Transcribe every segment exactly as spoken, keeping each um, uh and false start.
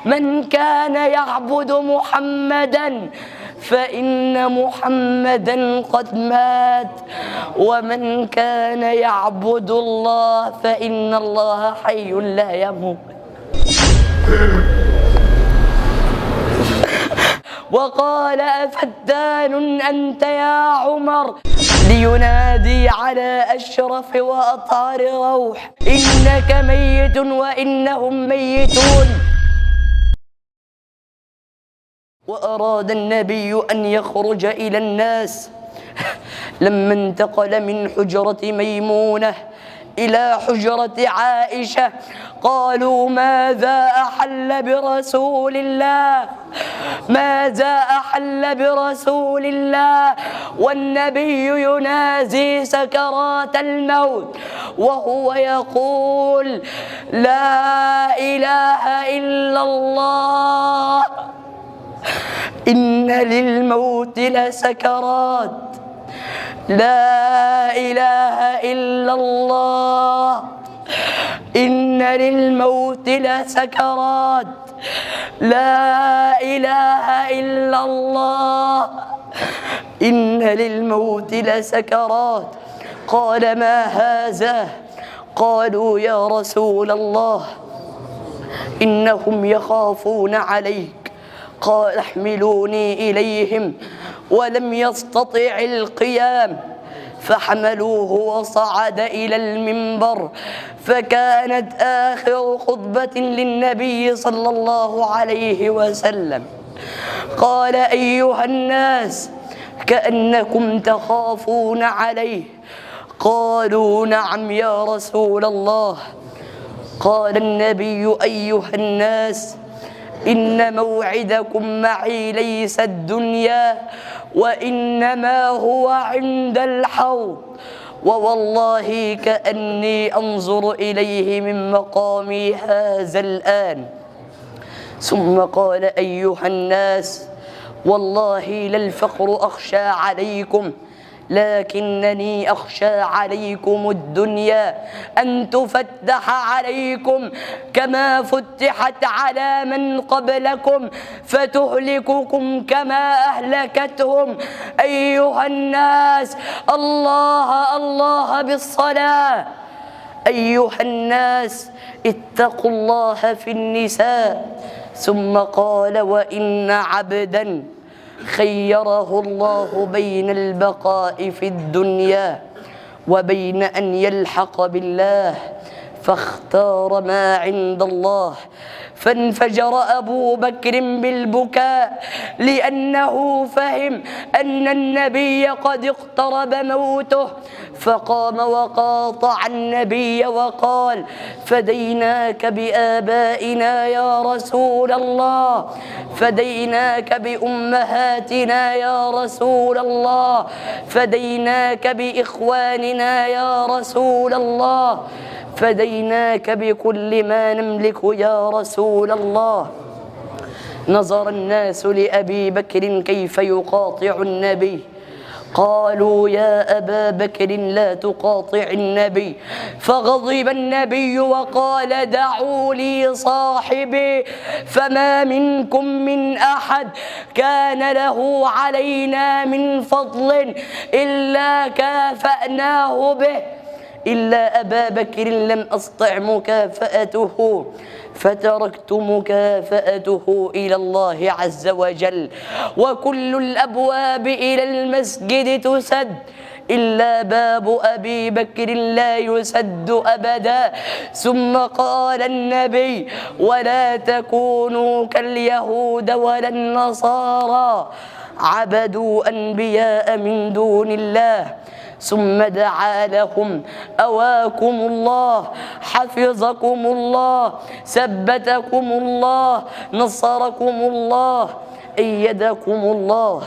من كان يعبد محمدا فإن محمدا قد مات، ومن كان يعبد الله فإن الله حي لا يموت. وقال أفتان أنت يا عمر لينادي على أشرف وأطهر روح إنك ميت وإنهم ميتون. وأراد النبي أن يخرج إلى الناس لما انتقل من حجرة ميمونة إلى حجرة عائشة قالوا ماذا أحل برسول الله، ماذا أحل برسول الله والنبي ينازي سكرات الموت وهو يقول لا إله إلا الله إن للموت لسكرات، لا إله إلا الله إن للموت لسكرات، لا إله إلا الله إن للموت لسكرات. قال ما هذا؟ قالوا يا رسول الله إنهم يخافون عليك. قال احملوني إليهم، ولم يستطع القيام فحملوه وصعد إلى المنبر، فكانت آخر خطبة للنبي صلى الله عليه وسلم. قال أيها الناس كأنكم تخافون عليه. قالوا نعم يا رسول الله. قال النبي أيها الناس إن موعدكم معي ليس الدنيا وإنما هو عند الحوض، ووالله كأني أنظر إليه من مقامي هذا الآن. ثم قال أيها الناس والله للفقر أخشى عليكم لكنني أخشى عليكم الدنيا أن تفتح عليكم كما فتحت على من قبلكم فتهلككم كما أهلكتهم. أيها الناس الله الله بالصلاة. أيها الناس اتقوا الله في النساء. ثم قال وإن عبدا خيره الله بين البقاء في الدنيا وبين أن يلحق بالله فاختار ما عند الله. فانفجر أبو بكر بالبكاء لأنه فهم أن النبي قد اقترب موته، فقام وقاطع النبي وقال فديناك بآبائنا يا رسول الله، فديناك بأمهاتنا يا رسول الله، فديناك بإخواننا يا رسول الله، فديناك بكل ما نملك يا رسول الله. نظر الناس لأبي بكر كيف يقاطع النبي. قالوا يا أبا بكر لا تقاطع النبي. فغضب النبي وقال دعوا لي صاحبي، فما منكم من أحد كان له علينا من فضل إلا كافأناه به، إلا أبا بكر لم أستطع مكافأته فتركت مكافأته إلى الله عز وجل. وكل الأبواب إلى المسجد تسد إلا باب أبي بكر لا يسد أبدا. ثم قال النبي ولا تكونوا كاليهود ولا النصارى عبدوا أنبياء من دون الله. ثم دعا لهم أواكم الله، حفظكم الله، ثبتكم الله، نصركم الله، أيدكم الله.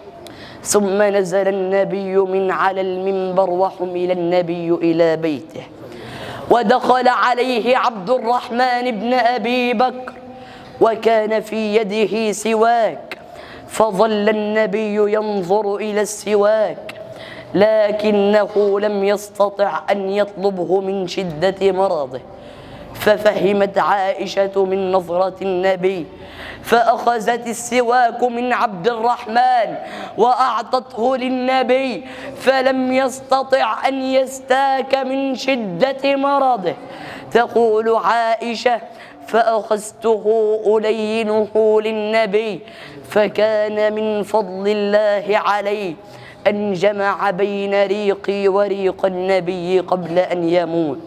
ثم نزل النبي من على المنبر وحمل النبي إلى بيته، ودخل عليه عبد الرحمن بن أبي بكر وكان في يده سواك، فظل النبي ينظر إلى السواك لكنه لم يستطع أن يطلبه من شدة مرضه، ففهمت عائشة من نظرة النبي فأخذت السواك من عبد الرحمن وأعطته للنبي، فلم يستطع أن يستاك من شدة مرضه. تقول عائشة: فأخذته ألينه للنبي، فكان من فضل الله عليه أن جمع بين ريقي وريق النبي قبل أن يموت.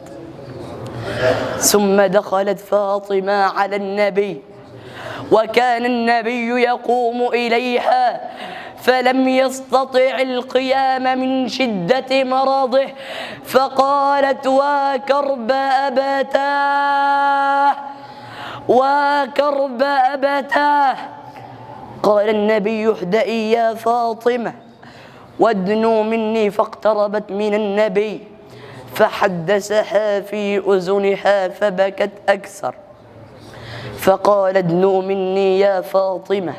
ثم دخلت فاطمة على النبي، وكان النبي يقوم إليها فلم يستطع القيام من شدة مرضه، فقالت: وكرب أبتاه وكرب أبتاه. قال النبي: اهدئي يا فاطمة وادنوا مني. فاقتربت من النبي فحدثها في أذنها فبكت أكثر، فقال: ادنوا مني يا فاطمة،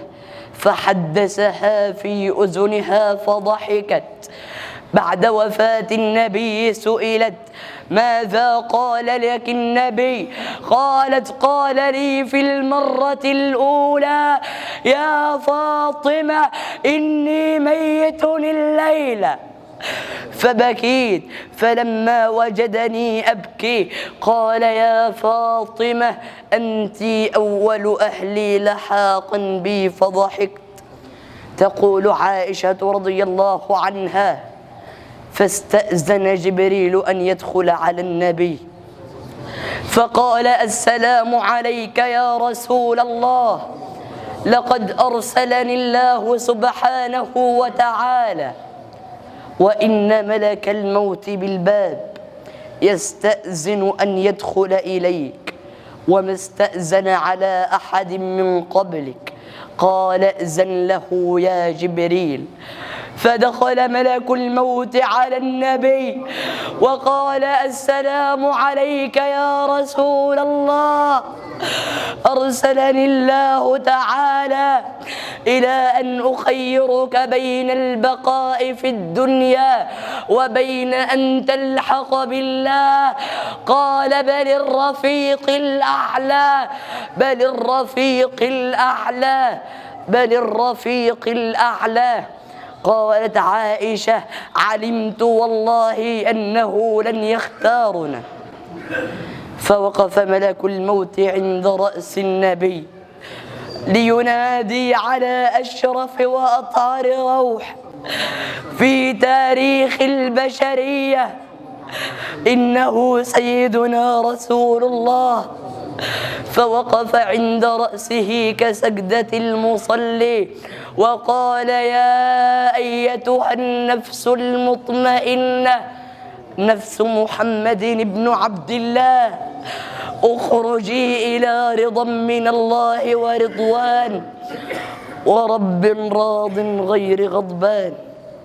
فحدثها في أذنها فضحكت. بعد وفاة النبي سئلت: ماذا قال لك النبي؟ قالت: قال لي في المرة الأولى: يا فاطمة إني ميت الليلة. فبكيت، فلما وجدني أبكي قال: يا فاطمة أنت أول أهلي لحاقا بي، فضحكت. تقول عائشة رضي الله عنها: فاستأذن جبريل أن يدخل على النبي فقال: السلام عليك يا رسول الله، لقد أرسلني الله سبحانه وتعالى، وإن ملك الموت بالباب يستأذن أن يدخل إليك، وما استأذن على أحد من قبلك. قال: ائذن له يا جبريل. فدخل ملك الموت على النبي وقال: السلام عليك يا رسول الله، أرسلني الله تعالى إلى أن أخيرك بين البقاء في الدنيا وبين أن تلحق بالله. قال: بل الرفيق الأعلى، بل الرفيق الأعلى، بل الرفيق الأعلى. قالت عائشة: علمت والله أنه لن يختارنا. فوقف ملك الموت عند رأس النبي لينادي على أشرف وأطهر روح في تاريخ البشرية: إنه سيدنا رسول الله. فوقف عند رأسه كسجدة المصلي وقال: يا أيتها النفس المطمئنة، نفس محمد بن عبد الله، اخرجي إلى رضا من الله ورضوان ورب راض غير غضبان.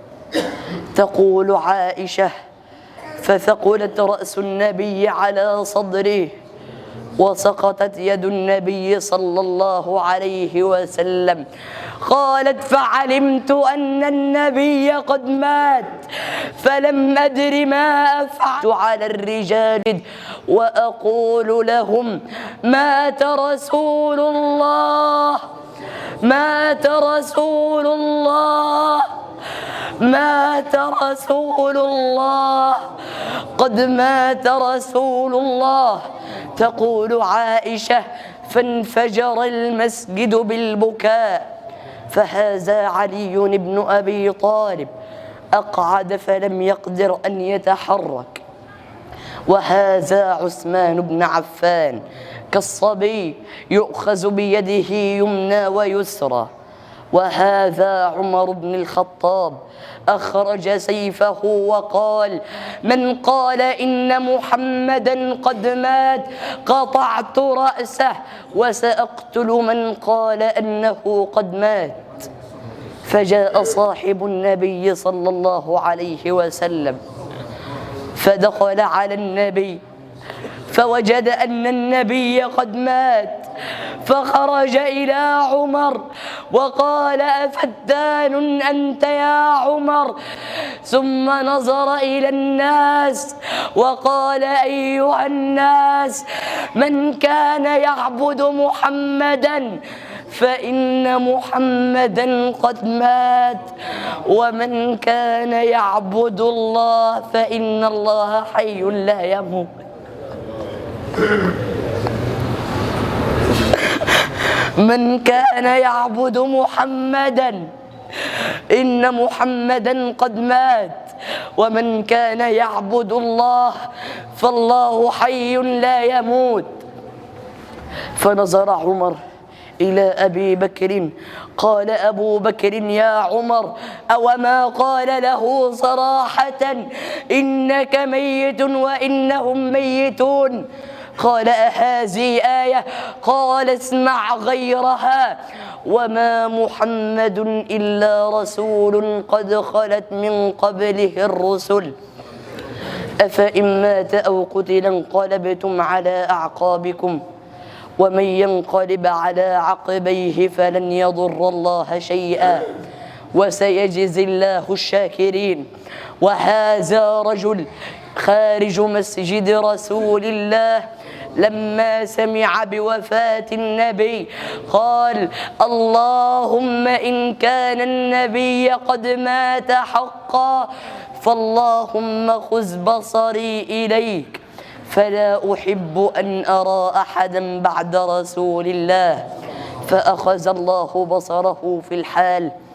تقول عائشة: فثقلت رأس النبي على صدره وسقطت يد النبي صلى الله عليه وسلم. قالت: فعلمت أن النبي قد مات، فلم أدر ما أفعل على الرجال وأقول لهم: مات رسول الله، مات رسول الله، مات رسول الله، قد مات رسول الله. تقول عائشة: فانفجر المسجد بالبكاء، فهذا علي بن أبي طالب أقعد فلم يقدر أن يتحرك، وهذا عثمان بن عفان كالصبي يؤخذ بيده يمنى ويسرى، وهذا عمر بن الخطاب أخرج سيفه وقال: من قال إن محمدا قد مات قطعت رأسه، وسأقتل من قال أنه قد مات. فجاء صاحب النبي صلى الله عليه وسلم فدخل على النبي فوجد أن النبي قد مات، فخرج إلى عمر وقال: أفتان أنت يا عمر؟ ثم نظر إلى الناس وقال: أيها الناس، من كان يعبد محمدا فإن محمدا قد مات، ومن كان يعبد الله فإن الله حي لا يموت. من كان يعبد محمدا إن محمدا قد مات، ومن كان يعبد الله فالله حي لا يموت. فنظر عمر إلى أبي بكر قال أبو بكر: يا عمر، أوما قال له صراحة إنك ميت وإنهم ميتون؟ قال: أهذه آية؟ قال: اسمع غيرها: وما محمد إلا رسول قد خلت من قبله الرسل أفإن مات أو قتل انقلبتم على أعقابكم ومن ينقلب على عقبيه فلن يضر الله شيئا وسيجزي الله الشاكرين. وهذا رجل خارج مسجد رسول الله لما سمع بوفاة النبي قال: اللهم إن كان النبي قد مات حقا فاللهم خذ بصري إليك، فلا أحب أن أرى أحدا بعد رسول الله. فأخذ الله بصره في الحال